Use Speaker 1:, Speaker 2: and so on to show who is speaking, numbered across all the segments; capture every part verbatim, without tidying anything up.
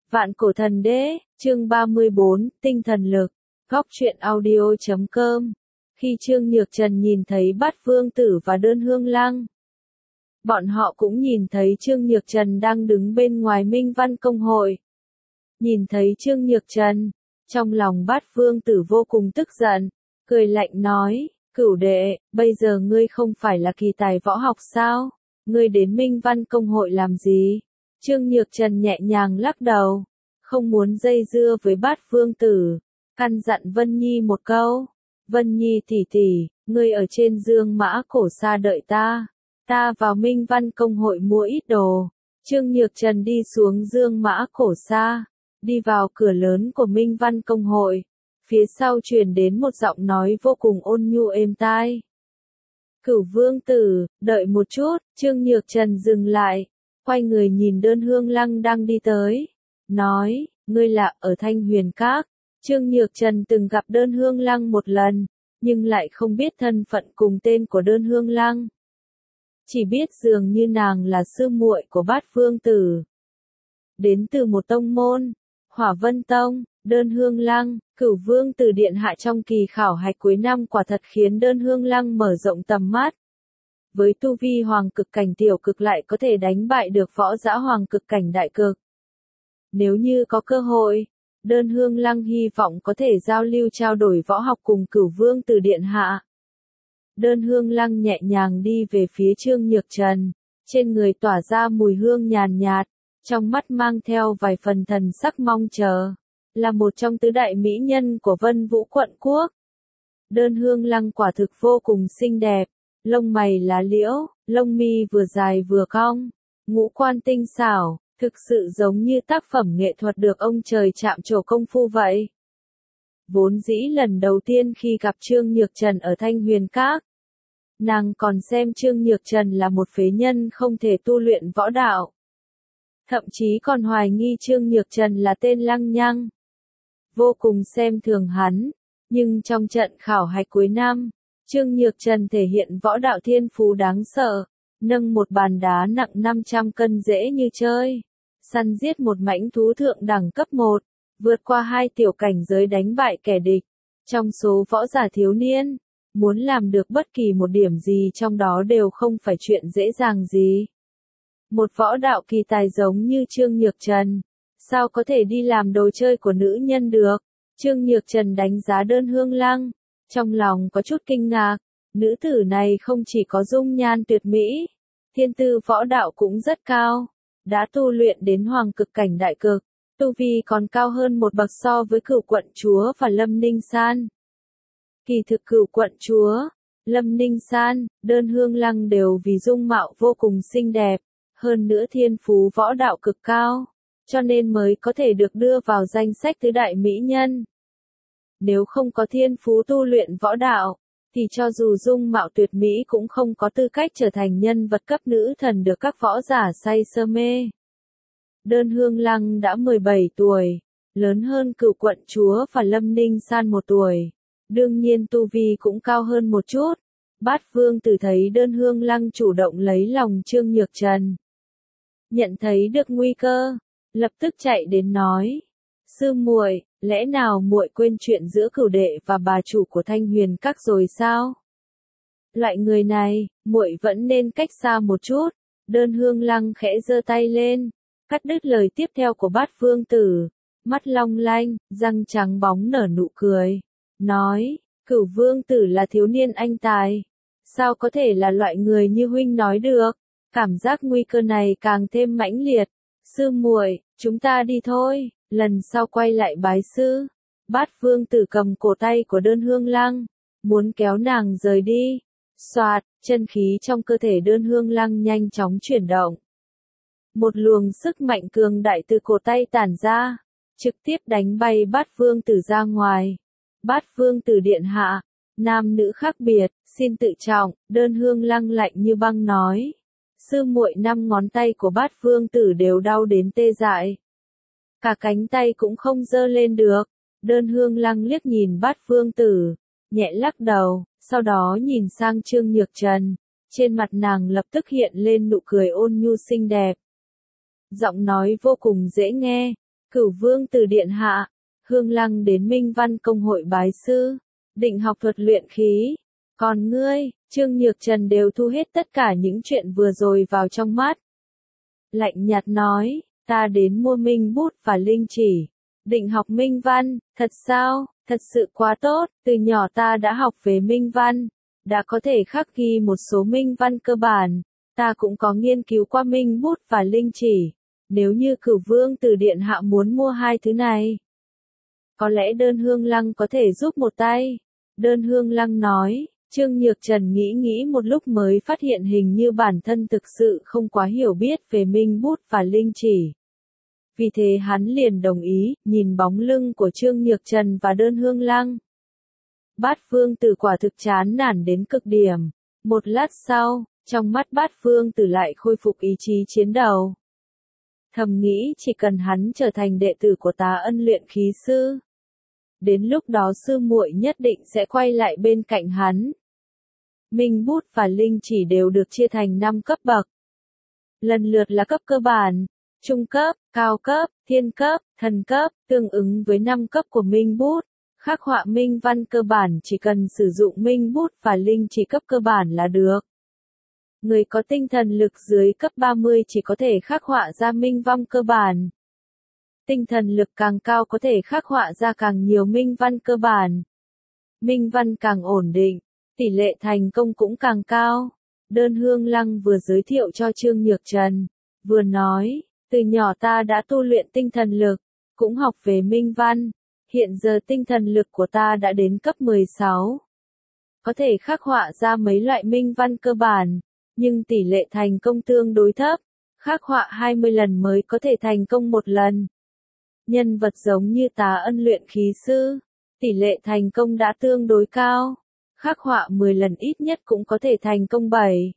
Speaker 1: Vạn cổ thần đế, chương ba mươi bốn, tinh thần lực, góc truyện audio chấm com. Khi Trương Nhược Trần nhìn thấy Bát Vương Tử và Đơn Hương Lăng, bọn họ cũng nhìn thấy Trương Nhược Trần đang đứng bên ngoài Minh Văn Công hội. Nhìn thấy Trương Nhược Trần, trong lòng Bát Vương Tử vô cùng tức giận, cười lạnh nói, cửu đệ, bây giờ ngươi không phải là kỳ tài võ học sao? Ngươi đến Minh Văn Công hội làm gì? Trương Nhược Trần nhẹ nhàng lắc đầu, không muốn dây dưa với Bát Vương Tử, căn dặn Vân Nhi một câu. Vân Nhi tỷ tỷ, ngươi ở trên Dương Mã Cổ Sa đợi ta, ta vào Minh Văn Công hội mua ít đồ. Trương Nhược Trần đi xuống Dương Mã Cổ Sa, đi vào cửa lớn của Minh Văn Công hội, phía sau truyền đến một giọng nói vô cùng ôn nhu êm tai. Cửu Vương Tử, đợi một chút. Trương Nhược Trần dừng lại, quay người nhìn Đơn Hương Lăng đang đi tới, nói, ngươi là ở Thanh Huyền Các. Trương Nhược Trần từng gặp Đơn Hương Lăng một lần, nhưng lại không biết thân phận cùng tên của Đơn Hương Lăng. Chỉ biết dường như nàng là sư muội của Bát Vương Tử, đến từ một tông môn, Hỏa Vân Tông. Đơn Hương Lăng, Cửu Vương Tử điện hạ trong kỳ khảo hạch cuối năm quả thật khiến Đơn Hương Lăng mở rộng tầm mắt. Với tu vi hoàng cực cảnh tiểu cực lại có thể đánh bại được võ giả hoàng cực cảnh đại cực. Nếu như có cơ hội, Đơn Hương Lăng hy vọng có thể giao lưu trao đổi võ học cùng Cửu Vương Tử điện hạ. Đơn Hương Lăng nhẹ nhàng đi về phía Trương Nhược Trần, trên người tỏa ra mùi hương nhàn nhạt, trong mắt mang theo vài phần thần sắc mong chờ, là một trong tứ đại mỹ nhân của Vân Vũ quận quốc. Đơn Hương Lăng quả thực vô cùng xinh đẹp, lông mày lá liễu, lông mi vừa dài vừa cong, ngũ quan tinh xảo, thực sự giống như tác phẩm nghệ thuật được ông trời chạm trổ công phu vậy. Vốn dĩ lần đầu tiên khi gặp Trương Nhược Trần ở Thanh Huyền Các, nàng còn xem Trương Nhược Trần là một phế nhân không thể tu luyện võ đạo. Thậm chí còn hoài nghi Trương Nhược Trần là tên lăng nhăng, vô cùng xem thường hắn. Nhưng trong trận khảo hạch cuối năm, Trương Nhược Trần thể hiện võ đạo thiên phú đáng sợ, nâng một bàn đá nặng năm trăm cân dễ như chơi, săn giết một mãnh thú thượng đẳng cấp một, vượt qua hai tiểu cảnh giới đánh bại kẻ địch. Trong số võ giả thiếu niên, muốn làm được bất kỳ một điểm gì trong đó đều không phải chuyện dễ dàng gì. Một võ đạo kỳ tài giống như Trương Nhược Trần, sao có thể đi làm đồ chơi của nữ nhân được? Trương Nhược Trần đánh giá Đơn Hương Lăng, trong lòng có chút kinh ngạc, nữ tử này không chỉ có dung nhan tuyệt mỹ, thiên tư võ đạo cũng rất cao, đã tu luyện đến hoàng cực cảnh đại cực, tu vi còn cao hơn một bậc so với Cửu quận chúa và Lâm Ninh San. Kỳ thực Cửu quận chúa, Lâm Ninh San, Đơn Hương Lăng đều vì dung mạo vô cùng xinh đẹp, hơn nữa thiên phú võ đạo cực cao, cho nên mới có thể được đưa vào danh sách tứ đại mỹ nhân. Nếu không có thiên phú tu luyện võ đạo, thì cho dù dung mạo tuyệt mỹ cũng không có tư cách trở thành nhân vật cấp nữ thần được các võ giả say sưa mê. Đơn Hương Lăng đã mười bảy tuổi, lớn hơn Cửu quận chúa và Lâm Ninh San một tuổi, đương nhiên tu vi cũng cao hơn một chút. Bát Vương Tử thấy Đơn Hương Lăng chủ động lấy lòng Trương Nhược Trần, nhận thấy được nguy cơ, lập tức chạy đến nói, sư muội, lẽ nào muội quên chuyện giữa cửu đệ và bà chủ của Thanh Huyền Các rồi sao? Loại người này, muội vẫn nên cách xa một chút. Đơn Hương Lăng khẽ giơ tay lên, cắt đứt lời tiếp theo của Bát Vương Tử, mắt long lanh, răng trắng bóng nở nụ cười, nói, Cửu Vương Tử là thiếu niên anh tài, sao có thể là loại người như huynh nói được? Cảm giác nguy cơ này càng thêm mãnh liệt. Sư muội, chúng ta đi thôi, lần sau quay lại bái sư. Bát Vương Tử cầm cổ tay của Đơn Hương Lăng, muốn kéo nàng rời đi. Xoạt, chân khí trong cơ thể Đơn Hương Lăng nhanh chóng chuyển động. Một luồng sức mạnh cường đại từ cổ tay tản ra, trực tiếp đánh bay Bát Vương Tử ra ngoài. Bát Vương Tử điện hạ, nam nữ khác biệt, xin tự trọng. Đơn Hương Lăng lạnh như băng nói. Sư muội năm ngón tay của Bát Vương Tử đều đau đến tê dại, cả cánh tay cũng không giơ lên được. Đơn Hương Lăng liếc nhìn Bát Vương Tử, nhẹ lắc đầu, sau đó nhìn sang Trương Nhược Trần, trên mặt nàng lập tức hiện lên nụ cười ôn nhu xinh đẹp. Giọng nói vô cùng dễ nghe, Cửu vương tử điện hạ, Hương Lăng đến Minh Văn công hội bái sư, định học thuật luyện khí. Còn ngươi, Trương Nhược Trần đều thu hết tất cả những chuyện vừa rồi vào trong mắt. Lạnh nhạt nói, ta đến mua minh bút và linh chỉ, định học minh văn. Thật sao? Thật sự quá tốt, từ nhỏ ta đã học về minh văn, đã có thể khắc ghi một số minh văn cơ bản, ta cũng có nghiên cứu qua minh bút và linh chỉ. Nếu như Cửu vương tử điện hạ muốn mua hai thứ này, có lẽ Đơn Hương Lăng có thể giúp một tay. Đơn Hương Lăng nói. Trương Nhược Trần nghĩ nghĩ một lúc mới phát hiện hình như bản thân thực sự không quá hiểu biết về minh bút và linh chỉ. Vì thế hắn liền đồng ý, nhìn bóng lưng của Trương Nhược Trần và Đơn Hương Lăng. Bát Vương Tử quả thực chán nản đến cực điểm. Một lát sau, trong mắt Bát Vương Tử lại khôi phục ý chí chiến đấu. Thầm nghĩ chỉ cần hắn trở thành đệ tử của Tá Ân luyện khí sư, đến lúc đó sư muội nhất định sẽ quay lại bên cạnh hắn. Minh bút và linh chỉ đều được chia thành năm cấp bậc. Lần lượt là cấp cơ bản, trung cấp, cao cấp, thiên cấp, thần cấp, tương ứng với năm cấp của minh bút. Khắc họa minh văn cơ bản chỉ cần sử dụng minh bút và linh chỉ cấp cơ bản là được. Người có tinh thần lực dưới cấp ba mươi chỉ có thể khắc họa ra minh văn cơ bản. Tinh thần lực càng cao có thể khắc họa ra càng nhiều minh văn cơ bản. Minh văn càng ổn định, tỷ lệ thành công cũng càng cao. Đơn Hương Lăng vừa giới thiệu cho Trương Nhược Trần, vừa nói, từ nhỏ ta đã tu luyện tinh thần lực, cũng học về minh văn. Hiện giờ tinh thần lực của ta đã đến cấp mười sáu. Có thể khắc họa ra mấy loại minh văn cơ bản, nhưng tỷ lệ thành công tương đối thấp. Khắc họa hai mươi lần mới có thể thành công một lần. Nhân vật giống như Tá Ân luyện khí sư, tỷ lệ thành công đã tương đối cao. Khắc họa mười lần ít nhất cũng có thể thành công bảy,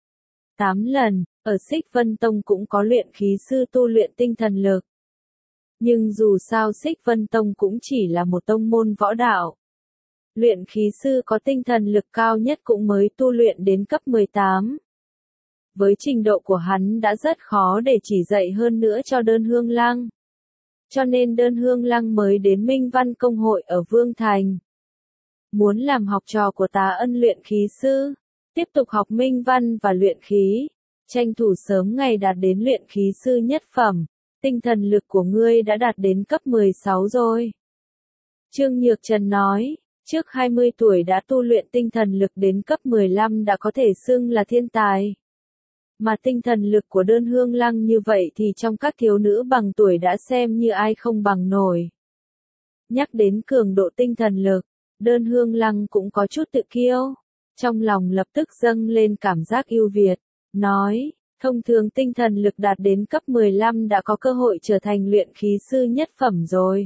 Speaker 1: tám lần. Ở Xích Vân Tông cũng có luyện khí sư tu luyện tinh thần lực. Nhưng dù sao Xích Vân Tông cũng chỉ là một tông môn võ đạo. Luyện khí sư có tinh thần lực cao nhất cũng mới tu luyện đến cấp mười tám. Với trình độ của hắn đã rất khó để chỉ dạy hơn nữa cho Đơn Hương Lăng. Cho nên Đơn Hương Lăng mới đến Minh Văn Công hội ở Vương Thành. Muốn làm học trò của Tá Ân luyện khí sư, tiếp tục học minh văn và luyện khí, tranh thủ sớm ngày đạt đến luyện khí sư nhất phẩm. Tinh thần lực của ngươi đã đạt đến cấp mười sáu rồi. Trương Nhược Trần nói, trước hai mươi tuổi đã tu luyện tinh thần lực đến cấp mười lăm đã có thể xưng là thiên tài. Mà tinh thần lực của Đơn Hương Lăng như vậy thì trong các thiếu nữ bằng tuổi đã xem như ai không bằng nổi. Nhắc đến cường độ tinh thần lực, Đơn Hương Lăng cũng có chút tự kiêu. Trong lòng lập tức dâng lên cảm giác ưu việt, nói, thông thường tinh thần lực đạt đến cấp mười lăm đã có cơ hội trở thành luyện khí sư nhất phẩm rồi.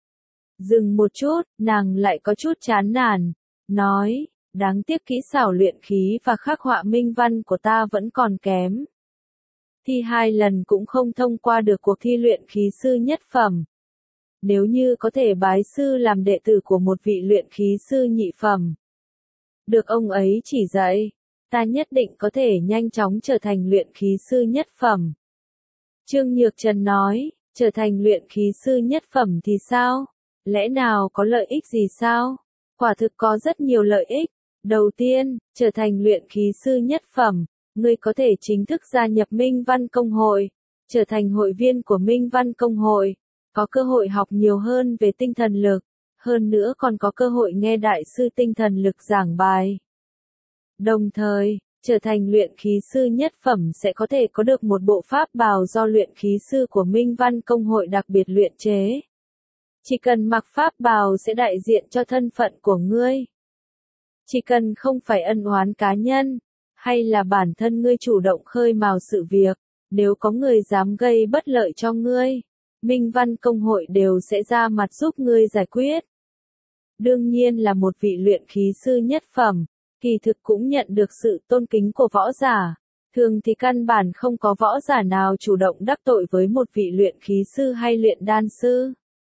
Speaker 1: Dừng một chút, nàng lại có chút chán nản, nói, đáng tiếc kỹ xảo luyện khí và khắc họa minh văn của ta vẫn còn kém. Thi hai lần cũng không thông qua được cuộc thi luyện khí sư nhất phẩm. Nếu như có thể bái sư làm đệ tử của một vị luyện khí sư nhị phẩm, được ông ấy chỉ dạy, ta nhất định có thể nhanh chóng trở thành luyện khí sư nhất phẩm. Trương Nhược Trần nói, trở thành luyện khí sư nhất phẩm thì sao? Lẽ nào có lợi ích gì sao? Quả thực có rất nhiều lợi ích. Đầu tiên, trở thành luyện khí sư nhất phẩm, ngươi có thể chính thức gia nhập Minh Văn Công hội, trở thành hội viên của Minh Văn Công hội, có cơ hội học nhiều hơn về tinh thần lực, hơn nữa còn có cơ hội nghe đại sư tinh thần lực giảng bài. Đồng thời, trở thành luyện khí sư nhất phẩm sẽ có thể có được một bộ pháp bào do luyện khí sư của Minh Văn Công hội đặc biệt luyện chế. Chỉ cần mặc pháp bào sẽ đại diện cho thân phận của ngươi. Chỉ cần không phải ân oán cá nhân, hay là bản thân ngươi chủ động khơi mào sự việc, nếu có người dám gây bất lợi cho ngươi, Minh Văn Công hội đều sẽ ra mặt giúp ngươi giải quyết. Đương nhiên là một vị luyện khí sư nhất phẩm, kỳ thực cũng nhận được sự tôn kính của võ giả. Thường thì căn bản không có võ giả nào chủ động đắc tội với một vị luyện khí sư hay luyện đan sư.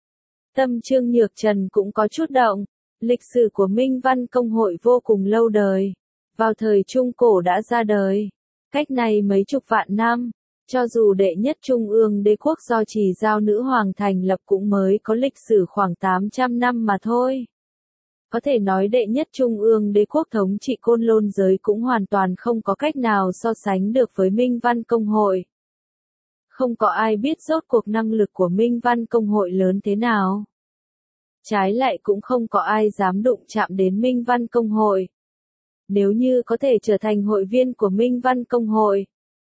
Speaker 1: Tâm Trương Nhược Trần cũng có chút động. Lịch sử của Minh Văn Công hội vô cùng lâu đời. Vào thời Trung Cổ đã ra đời. Cách này mấy chục vạn năm, Cho dù đệ nhất trung ương đế quốc do Trì Giao nữ hoàng thành lập cũng mới có lịch sử khoảng tám trăm năm mà thôi. Có thể nói đệ nhất trung ương đế quốc thống trị Côn Lôn giới cũng hoàn toàn không có cách nào so sánh được với Minh Văn Công hội. Không có ai biết rốt cuộc năng lực của Minh Văn Công hội lớn thế nào. Trái lại cũng không có ai dám đụng chạm đến Minh Văn Công hội. Nếu như có thể trở thành hội viên của Minh Văn Công hội,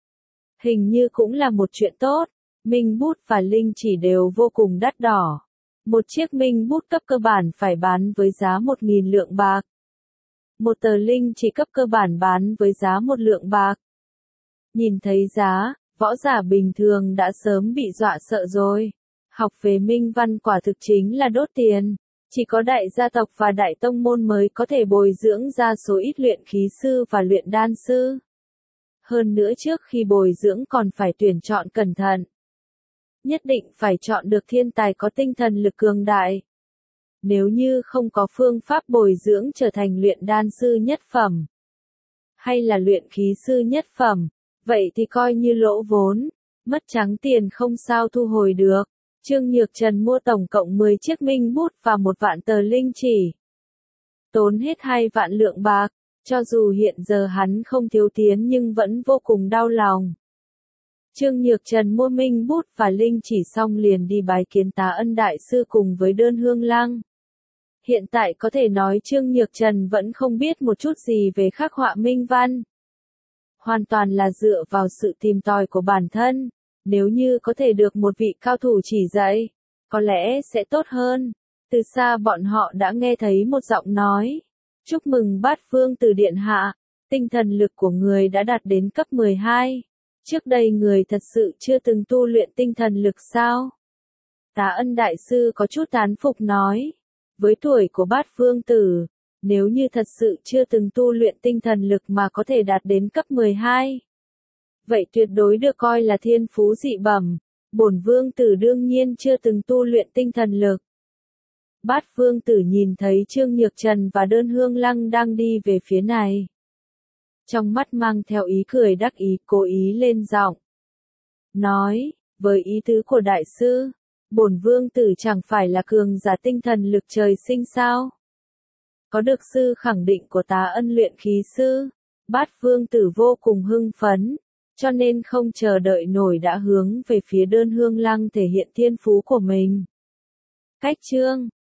Speaker 1: hình như cũng là một chuyện tốt. Minh bút và linh chỉ đều vô cùng đắt đỏ. Một chiếc minh bút cấp cơ bản phải bán với giá một nghìn lượng bạc. Một tờ linh chỉ cấp cơ bản bán với giá một lượng bạc. Nhìn thấy giá, võ giả bình thường đã sớm bị dọa sợ rồi. Học về minh văn quả thực chính là đốt tiền. Chỉ có đại gia tộc và đại tông môn mới có thể bồi dưỡng ra số ít luyện khí sư và luyện đan sư. Hơn nữa trước khi bồi dưỡng còn phải tuyển chọn cẩn thận. Nhất định phải chọn được thiên tài có tinh thần lực cường đại. Nếu như không có phương pháp bồi dưỡng trở thành luyện đan sư nhất phẩm, hay là luyện khí sư nhất phẩm, vậy thì coi như lỗ vốn, mất trắng tiền không sao thu hồi được. Trương Nhược Trần mua tổng cộng mười chiếc minh bút và một vạn tờ linh chỉ. Tốn hết hai vạn lượng bạc, cho dù hiện giờ hắn không thiếu tiền nhưng vẫn vô cùng đau lòng. Trương Nhược Trần mua minh bút và linh chỉ xong liền đi bái kiến Tá Ân Đại Sư cùng với Đơn Hương Lăng. Hiện tại có thể nói Trương Nhược Trần vẫn không biết một chút gì về khắc họa minh văn. Hoàn toàn là dựa vào sự tìm tòi của bản thân. Nếu như có thể được một vị cao thủ chỉ dạy, có lẽ sẽ tốt hơn. Từ xa bọn họ đã nghe thấy một giọng nói. Chúc mừng Bát Vương Tử Điện Hạ, tinh thần lực của người đã đạt đến cấp mười hai. Trước đây người thật sự chưa từng tu luyện tinh thần lực sao? Tá Ân Đại Sư có chút tán phục nói. Với tuổi của Bát Vương Tử, nếu như thật sự chưa từng tu luyện tinh thần lực mà có thể đạt đến cấp mười hai. Vậy tuyệt đối được coi là thiên phú dị bẩm. Bổn Vương Tử đương nhiên chưa từng tu luyện tinh thần lực. Bát Vương Tử nhìn thấy Trương Nhược Trần và Đơn Hương Lăng đang đi về phía này. Trong mắt mang theo ý cười đắc ý, cố ý lên giọng. Nói, với ý tứ của đại sư, bổn Vương Tử chẳng phải là cường giả tinh thần lực trời sinh sao? Có được sư khẳng định của Tá Ân luyện khí sư, Bát Vương Tử vô cùng hưng phấn, cho nên không chờ đợi nổi đã hướng về phía Đơn Hương Lăng thể hiện thiên phú của mình. Cách chương